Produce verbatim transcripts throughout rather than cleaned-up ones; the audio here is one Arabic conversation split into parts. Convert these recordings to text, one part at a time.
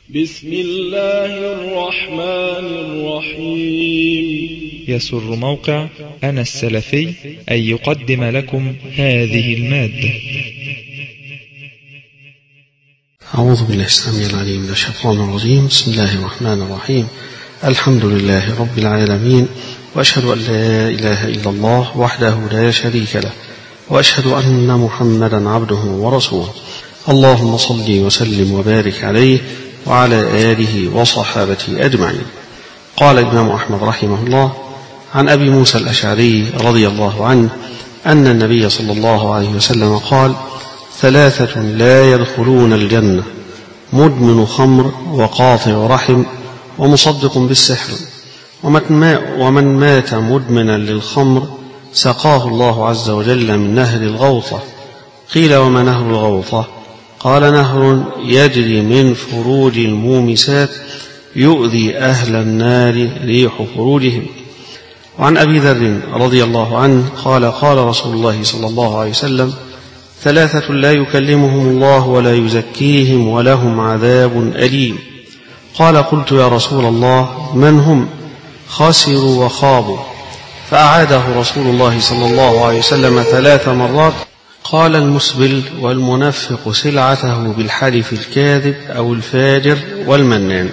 بسم الله الرحمن الرحيم. يسر موقع أنا السلفي أن يقدم لكم هذه المادة. أعوذ بالله السميع العليم من الشيطان الرجيم. بسم الله الرحمن الرحيم. الحمد لله رب العالمين، وأشهد أن لا إله إلا الله وحده لا شريك له، وأشهد أن محمدا عبده ورسوله. اللهم صل وسلم وبارك عليه وعلى آله وصحابته أجمعين. قال الإمام أحمد رحمه الله عن أبي موسى الأشعري رضي الله عنه أن النبي صلى الله عليه وسلم قال: ثلاثة لا يدخلون الجنة: مدمن خمر، وقاطع رحم، ومصدق بالسحر. ومن مات مدمنا للخمر سقاه الله عز وجل من نهر الغوطة. قيل: وما نهر الغوطة؟ قال: نهر يجري من فروج المومسات يؤذي أهل النار ريح فروجهم. وعن أبي ذر رضي الله عنه قال: قال رسول الله صلى الله عليه وسلم: ثلاثة لا يكلمهم الله ولا يزكيهم ولهم عذاب أليم. قال: قلت يا رسول الله من هم؟ خسروا وخابوا. فأعاده رسول الله صلى الله عليه وسلم ثلاث مرات. قال: المسبل، والمنفق سلعته بالحلف الكاذب، أو الفاجر، والمنان.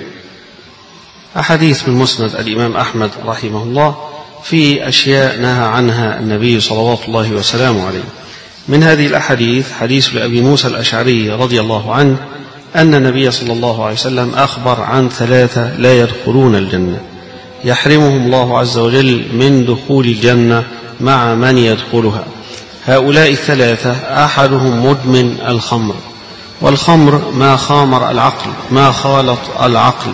أحاديث من مسند الإمام أحمد رحمه الله في أشياء نهى عنها النبي صلوات الله وسلامه عليه. من هذه الأحاديث حديث لأبي موسى الأشعري رضي الله عنه أن النبي صلى الله عليه وسلم أخبر عن ثلاثة لا يدخلون الجنة يحرمهم الله عز وجل من دخول الجنة مع من يدخلها. هؤلاء الثلاثة أحدهم مدمن الخمر، والخمر ما خامر العقل، ما خالط العقل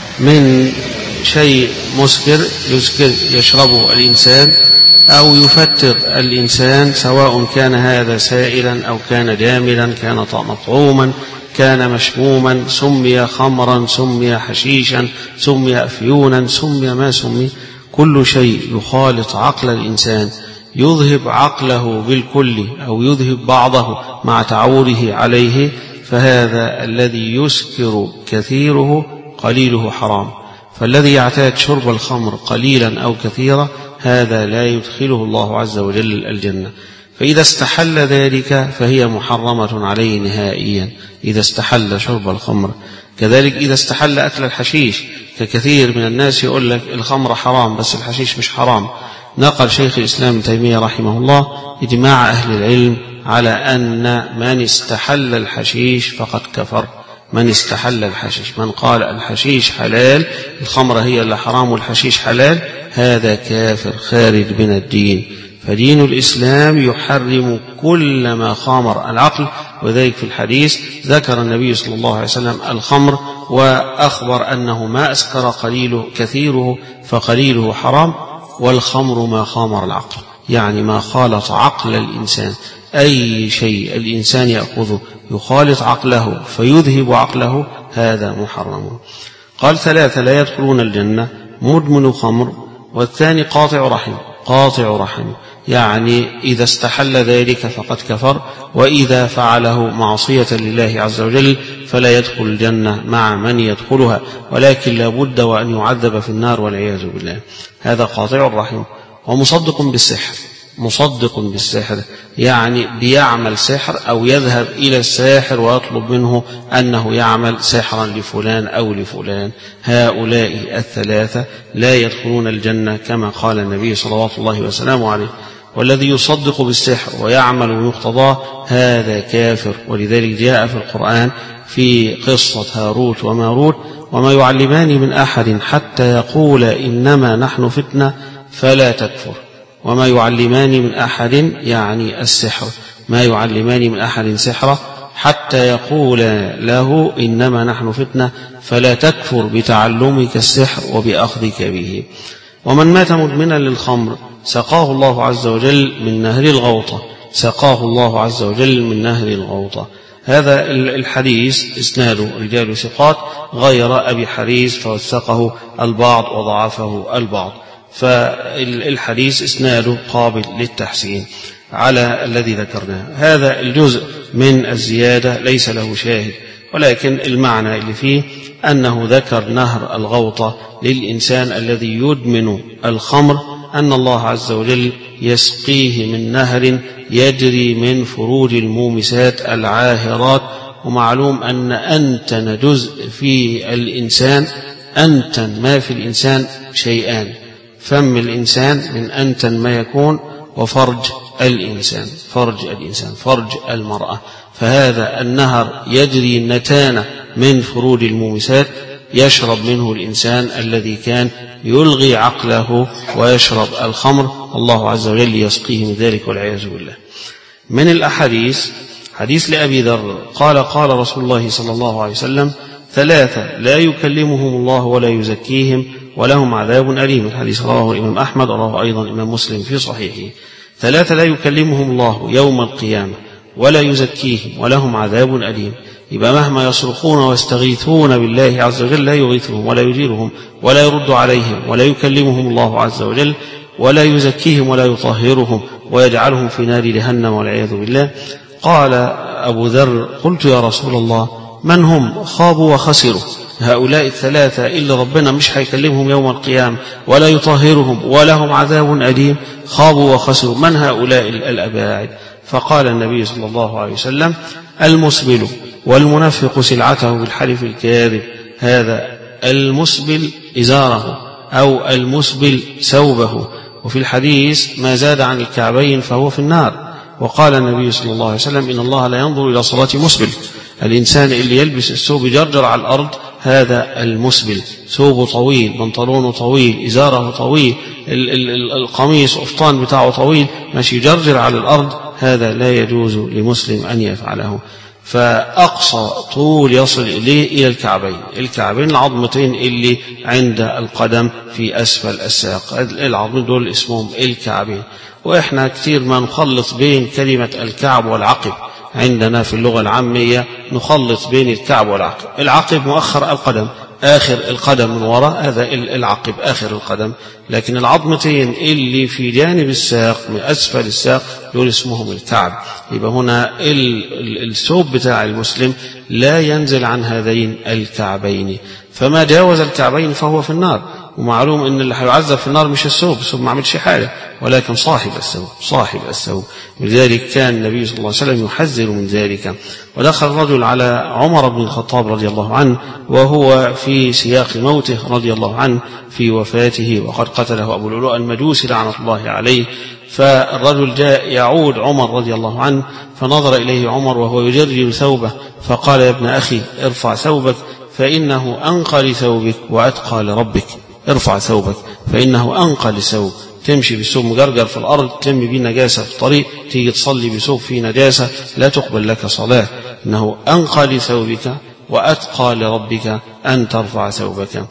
من شيء مسكر يسكر يشربه الإنسان أو يفتر الإنسان، سواء كان هذا سائلا أو كان جامدا، كان مطعوما، كان مشموما، سمي خمرا، سمي حشيشا، سمي أفيونا، سمي ما سمي، كل شيء يخالط عقل الإنسان يذهب عقله بالكل أو يذهب بعضه مع تعوده عليه، فهذا الذي يسكر كثيره قليله حرام. فالذي يعتاد شرب الخمر قليلا أو كثيرا هذا لا يدخله الله عز وجل الجنة. فإذا استحل ذلك فهي محرمة عليه نهائيا إذا استحل شرب الخمر. كذلك إذا استحل أكل الحشيش، ككثير من الناس يقول لك الخمر حرام بس الحشيش مش حرام. نقل شيخ الإسلام ابن تيمية رحمه الله إجماع أهل العلم على أن من استحل الحشيش فقد كفر. من استحل الحشيش، من قال الحشيش حلال، الخمر هي اللي حرام والحشيش حلال، هذا كافر خارج من الدين. فدين الإسلام يحرم كل ما خامر العقل. وذلك في الحديث ذكر النبي صلى الله عليه وسلم الخمر وأخبر أنه ما أسكر قليله كثيره فقليله حرام، والخمر ما خامر العقل، يعني ما خالط عقل الإنسان. أي شيء الإنسان يأخذه يخالط عقله فيذهب عقله هذا محرم. قال: ثلاثة لا يدخلون الجنة: مدمن خمر، والثاني قاطع رحم. قاطع رحم يعني إذا استحل ذلك فقد كفر، وإذا فعله معصية لله عز وجل فلا يدخل الجنة مع من يدخلها، ولكن لا بد وأن يعذب في النار والعياذ بالله. هذا قاطع الرحم. ومصدق بالسحر، مصدق بالسحر يعني بيعمل سحر أو يذهب إلى الساحر ويطلب منه أنه يعمل سحرا لفلان أو لفلان. هؤلاء الثلاثة لا يدخلون الجنة كما قال النبي صلى الله عليه وسلم عليه. والذي يصدق بالسحر ويعمل بمقتضاه هذا كافر. ولذلك جاء في القرآن في قصة هاروت وماروت: وما يعلمان من أحد حتى يقول إنما نحن فتنة فلا تكفر. وما يعلمان من أحد يعني السحر، ما يعلمان من أحد سحرة حتى يقول له إنما نحن فتنة فلا تكفر بتعلمك السحر وبأخذك به. ومن مات مدمنا للخمر سقاه الله عز وجل من نهر الغوطة. سقاه الله عز وجل من نهر الغوطة. هذا الحديث إسناده رجال ثقات غير أبي حريز فوثقه البعض وضعفه البعض، فالحديث إسناده قابل للتحسين على الذي ذكرناه. هذا الجزء من الزيادة ليس له شاهد، ولكن المعنى اللي فيه أنه ذكر نهر الغوطة للإنسان الذي يدمن الخمر، أن الله عز وجل يسقيه من نهر يجري من فروج المومسات العاهرات. ومعلوم أن أنتن جزء في الإنسان، أنتن ما في الإنسان شيئان: فم الإنسان من أنتن ما يكون، وفرج الإنسان فرج الإنسان فرج المرأة. فهذا النهر يجري النتانة من فروج المومسات، يشرب منه الإنسان الذي كان يلغي عقله ويشرب الخمر، الله عز وجل يسقيه من ذلك والعياذ بالله. من الأحاديث حديث لأبي ذر قال قال رسول الله صلى الله عليه وسلم: ثلاثة لا يكلمهم الله ولا يزكيهم ولهم عذاب أليم. الحديث رواه الإمام أحمد ورواه أيضا الإمام مسلم في صحيحه. ثلاثة لا يكلمهم الله يوم القيامة ولا يزكيهم ولهم عذاب أليم. يبقى مهما يصرخون ويستغيثون بالله عز وجل لا يغيثهم ولا يجيرهم ولا يرد عليهم ولا يكلمهم الله عز وجل ولا يزكيهم ولا يطهرهم ويجعلهم في نار جهنم والعياذ بالله. قال أبو ذر: قلت يا رسول الله من هم؟ خابوا وخسروا هؤلاء الثلاثة اللي ربنا مش هيكلمهم يوم القيامة ولا يطهرهم ولهم عذاب أليم، خابوا وخسروا، من هؤلاء الأباعد؟ فقال النبي صلى الله عليه وسلم: المسبل والمنفق سلعته بالحلف الكاذب. هذا المسبل إزاره أو المسبل ثوبه، وفي الحديث ما زاد عن الكعبين فهو في النار. وقال النبي صلى الله عليه وسلم: إن الله لا ينظر إلى صلاة مسبل، الإنسان اللي يلبس الثوب يجرجر على الأرض هذا المسبل، ثوبه طويل، بنطلونه طويل، إزاره طويل، القميص أفطان بتاعه طويل، ماشي يجرجر على الأرض، هذا لا يجوز لمسلم أن يفعله. فأقصى طول يصل إليه إلى الكعبين، الكعبين العظمتين اللي عند القدم في أسفل الساق، العظمين دول اسمهم الكعبين. وإحنا كثير ما نخلط بين كلمة الكعب والعقب، عندنا في اللغة العامية نخلط بين الكعب والعقب. العقب مؤخر القدم، آخر القدم من وراء، هذا العقب آخر القدم، لكن العظمتين اللي في جانب الساق من أسفل الساق دول اسمهم الكعب. يبقى هنا الثوب بتاع المسلم لا ينزل عن هذين الكعبين، فما جاوز الكعبين فهو في النار. ومعلوم ان اللي هيعذب في النار مش الثوب، الثوب ما عملش حاجه، ولكن صاحب الثوب صاحب الثوب. لذلك كان النبي صلى الله عليه وسلم يحذر من ذلك. ودخل رجل على عمر بن الخطاب رضي الله عنه وهو في سياق موته رضي الله عنه في وفاته، وقد قتله أبو لؤلؤ المجوسي لعنة الله عليه. فالرجل جاء يعود عمر رضي الله عنه، فنظر إليه عمر وهو يجرجر ثوبه، فقال: يا ابن أخي ارفع ثوبك فإنه أنقى لثوبك وأتقى لربك. ارفع ثوبك فإنه أنقى لثوب. تمشي بثوب مجرجر في الأرض تلم بيه نجاسة في الطريق، تيجي تصلي بثوب فيه نجاسة لا تقبل لك صلاة. إنه أنقى لثوبك وأتقى لربك أن ترفع ثوبك.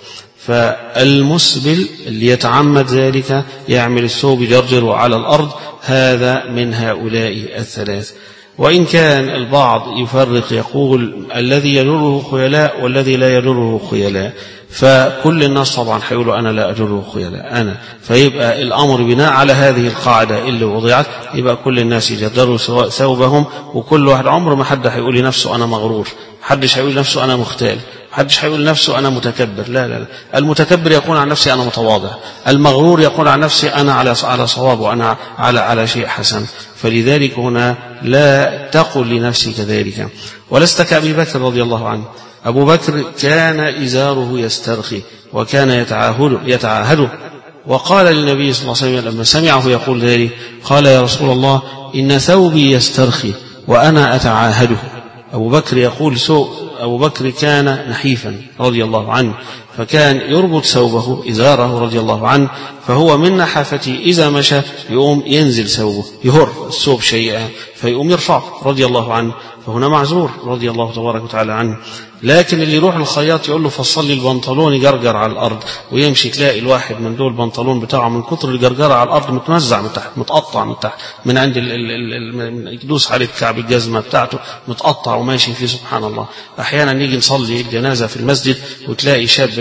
فالمسبل اللي يتعمد ذلك يعمل الثوب يجرجر على الأرض، هذا من هؤلاء الثلاث. وإن كان البعض يفرق يقول الذي يجره خيلاء والذي لا يجره خيلاء، فكل الناس طبعا هيقولوا أنا لا أجره خيلاء أنا، فيبقى الأمر بناء على هذه القاعدة اللي وضعت، يبقى كل الناس يجروا ثوبهم، وكل واحد عمره ما حد هيقول لنفسه أنا مغرور، حدش هيقول لنفسه أنا مختال، حدش هيقول لنفسه أنا متكبر. لا لا لا، المتكبر يقول عن نفسي أنا متواضع، المغرور يقول عن نفسي أنا على على صواب وأنا على على شيء حسن. فلذلك هنا لا تقل لنفسك ذلك. ولست كأبي بكر رضي الله عنه. أبو بكر كان إزاره يسترخي وكان يتعاهده يتعاهده وقال للنبي صلى الله عليه وسلم لما سمعه يقول ذلك، قال: يا رسول الله إن ثوبي يسترخي وأنا أتعاهده. أبو بكر يقول سوء، أبو بكر كان نحيفا رضي الله عنه، فكان يربط ثوبه إزاره رضي الله عنه، فهو من نحافته إذا مشى يقوم ينزل ثوبه، يهر الثوب شيئا فيقوم يرفع رضي الله عنه، فهنا معذور رضي الله تبارك وتعالى عنه. لكن اللي يروح الخياط يقول له فصل لي البنطلون يجرجر على الأرض، ويمشي تلاقي الواحد من دول البنطلون بتاعه من كتر الجرجرة على الأرض متمزع من تحت، متقطع من تحت، من عند يدوس عليه كعب الجزمة بتاعته متقطع وماشي فيه. سبحان الله. أحيانا نيجي نصلي الجنازة في المسجد وتلاقي شاب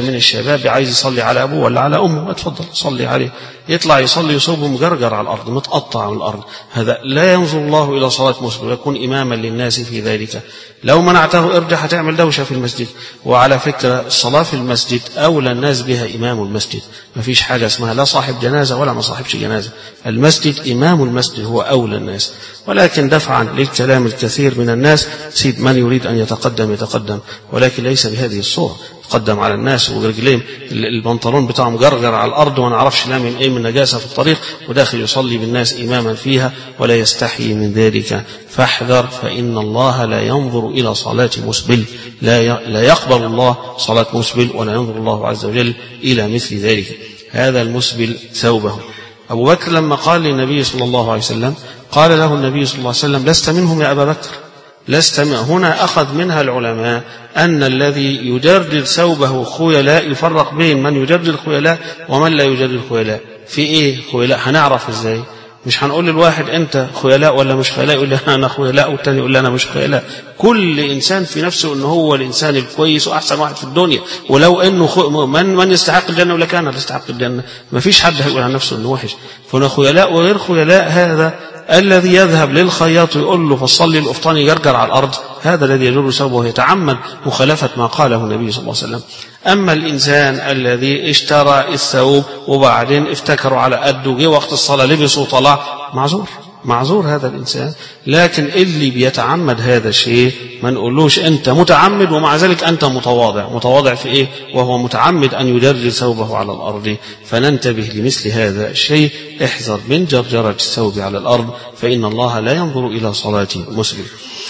من الشباب عايز يصلي على أبوه ولا على أمه، اتفضل صلي عليه، يطلع يصلي يصوبه مجرجر على الأرض متقطع من الأرض، هذا لا ينظر الله إلى صلاة مسلم ويكون إماما للناس في ذلك. لو منعته ارجع هتعمل دوشة في المسجد. وعلى فكرة الصلاة في المسجد أولى الناس بها إمام المسجد، ما فيش حاجة اسمها لا صاحب جنازة ولا ما صاحبش جنازة، المسجد إمام المسجد هو أولى الناس. ولكن دفعا للكلام الكثير من الناس سيد من يريد أن يتقدم يتقدم، ولكن ليس بهذه الصورة، تقدم على الناس ورجلين البنطلون بتاعهم جرجر على الأرض وما نعرفش لامم إيه من نجاسة في الطريق وداخل يصلي بالناس إماما فيها ولا يستحي من ذلك. فاحذر، فإن الله لا ينظر إلى صلاة مسبل، لا لا يقبل الله صلاة مسبل ولا ينظر الله عز وجل إلى مثل ذلك. هذا المسبل ثوبه. أبو بكر لما قال للنبي صلى الله عليه وسلم قال له النبي صلى الله عليه وسلم لست منهم يا أبا بكر، لست من. هنا أخذ منها العلماء أن الذي يجرد ثوبه خيلاء يفرق بين من يجرد خيلاء ومن لا يجرد خيلاء. في إيه خيلاء؟ هنعرف إزاي؟ مش هنقول للواحد أنت خيلاء ولا مش خيلاء يقول لي أنا خيلاء والتاني يقول لي أنا مش خيلاء. كل إنسان في نفسه أنه هو الإنسان الكويس وأحسن واحد في الدنيا، ولو أنه خ... من من يستحق الجنة يقول لك أنا اللي استحق الجنة، ما فيش حد هيقول عن نفسه أنه وحش. فهنا خيلاء وغير خيلاء، هذا الذي يذهب للخياط ويقول له فصلي القفطان يجرجر على الأرض، هذا الذي يجر ثوبه ويتعمد مخالفة ما قاله النبي صلى الله عليه وسلم. أما الإنسان الذي اشترى الثوب وبعدين افتكروا على قده جه وقت الصلاة لبسه وطلع، معذور معذور هذا الإنسان. لكن اللي بيتعمد هذا الشيء ما نقولوش أنت متعمد ومع ذلك أنت متواضع. متواضع في إيه؟ وهو متعمد أن يجرجر ثوبه على الأرض. فننتبه لمثل هذا الشيء، احذر من جرجرة الثوب على الأرض، فإن الله لا ينظر إلى صلاة مسلم.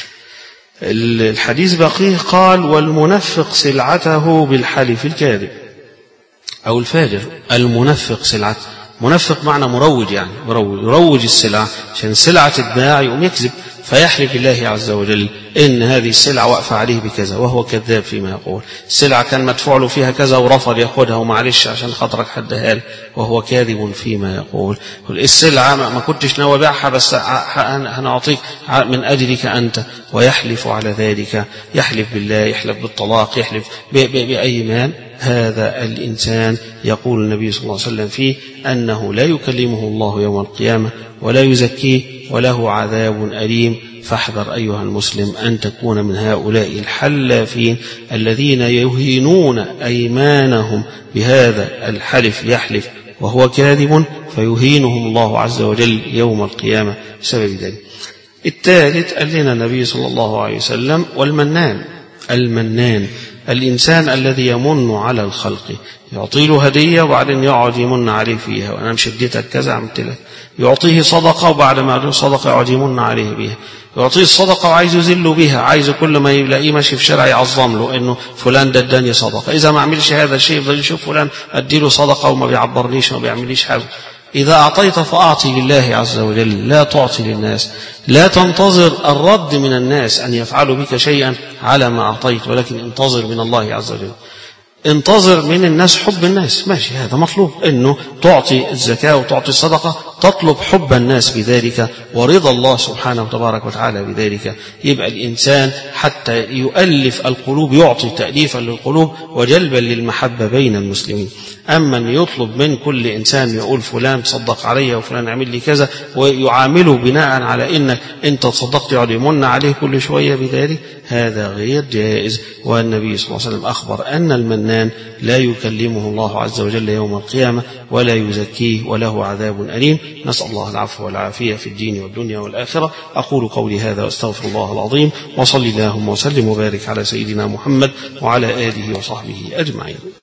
الحديث بقيه قال والمنفق سلعته بالحلف الكاذب أو الفاجر. المنفق سلعته، منفق معنى مروج، يعني مروج يروج السلعة عشان السلعة تتباع يقوم يكذب فيحلف بالله عز وجل إن هذه السلعة واقفة عليه بكذا وهو كذاب فيما يقول. السلعة كان مدفوع له فيها كذا ورفض ياخدها ومعلش عشان خاطرك حدها له وهو كاذب فيما يقول. السلعة ما كنتش ناوي أبيعها بس هنعطيك من أجلك أنت، ويحلف على ذلك، يحلف بالله، يحلف بالطلاق، يحلف بأي مال. هذا الإنسان يقول النبي صلى الله عليه وسلم فيه أنه لا يكلمه الله يوم القيامة ولا يزكيه وله عذاب أليم. فاحذر أيها المسلم أن تكون من هؤلاء الحلافين الذين يهينون أيمانهم بهذا الحلف، يحلف وهو كاذب فيهينهم الله عز وجل يوم القيامة بسبب ذلك. الثالث قال لنا النبي صلى الله عليه وسلم والمنان. المنان الإنسان الذي يمن على الخلق، يعطي له هدية وبعدين يقعد يمن عليه فيها، وأنا مش اديتك كذا عملت لك. يعطيه صدقة وبعد ما يعطيه صدقة يقعد يمن عليه بها. يعطيه الصدقة وعايز يذل بها، عايز كل ما يلاقيه ماشي في شارع يعظم له إنه فلان ده اداني صدقة. إذا ما عملش هذا الشيء يفضل يشوف فلان أديله صدقة وما بيعبرنيش وما بيعمليش حاجة. إذا أعطيت فأعطي لله عز وجل، لا تعطي للناس. لا تنتظر الرد من الناس أن يفعلوا بك شيئا على ما أعطيت، ولكن انتظر من الله عز وجل. انتظر من الناس حب الناس، ماشي هذا مطلوب، انه تعطي الزكاة وتعطي الصدقة تطلب حب الناس بذلك ورضا الله سبحانه وتبارك وتعالى بذلك. يبقى الإنسان حتى يؤلف القلوب يعطي تأليفا للقلوب وجلبا للمحبة بين المسلمين. أما أن يطلب من كل إنسان يقول فلان تصدق علي وفلان عمل لي كذا ويعامله بناء على إنك أنت تصدقت يقعد يمن عليه كل شوية بذلك، هذا غير جائز. والنبي صلى الله عليه وسلم أخبر أن المنان لا يكلمه الله عز وجل يوم القيامة ولا يزكيه وله عذاب أليم. نسأل الله العفو والعافية في الدين والدنيا والآخرة. أقول قولي هذا واستغفر الله العظيم، وصلي اللهم وسلم وبارك على سيدنا محمد وعلى آله وصحبه أجمعين.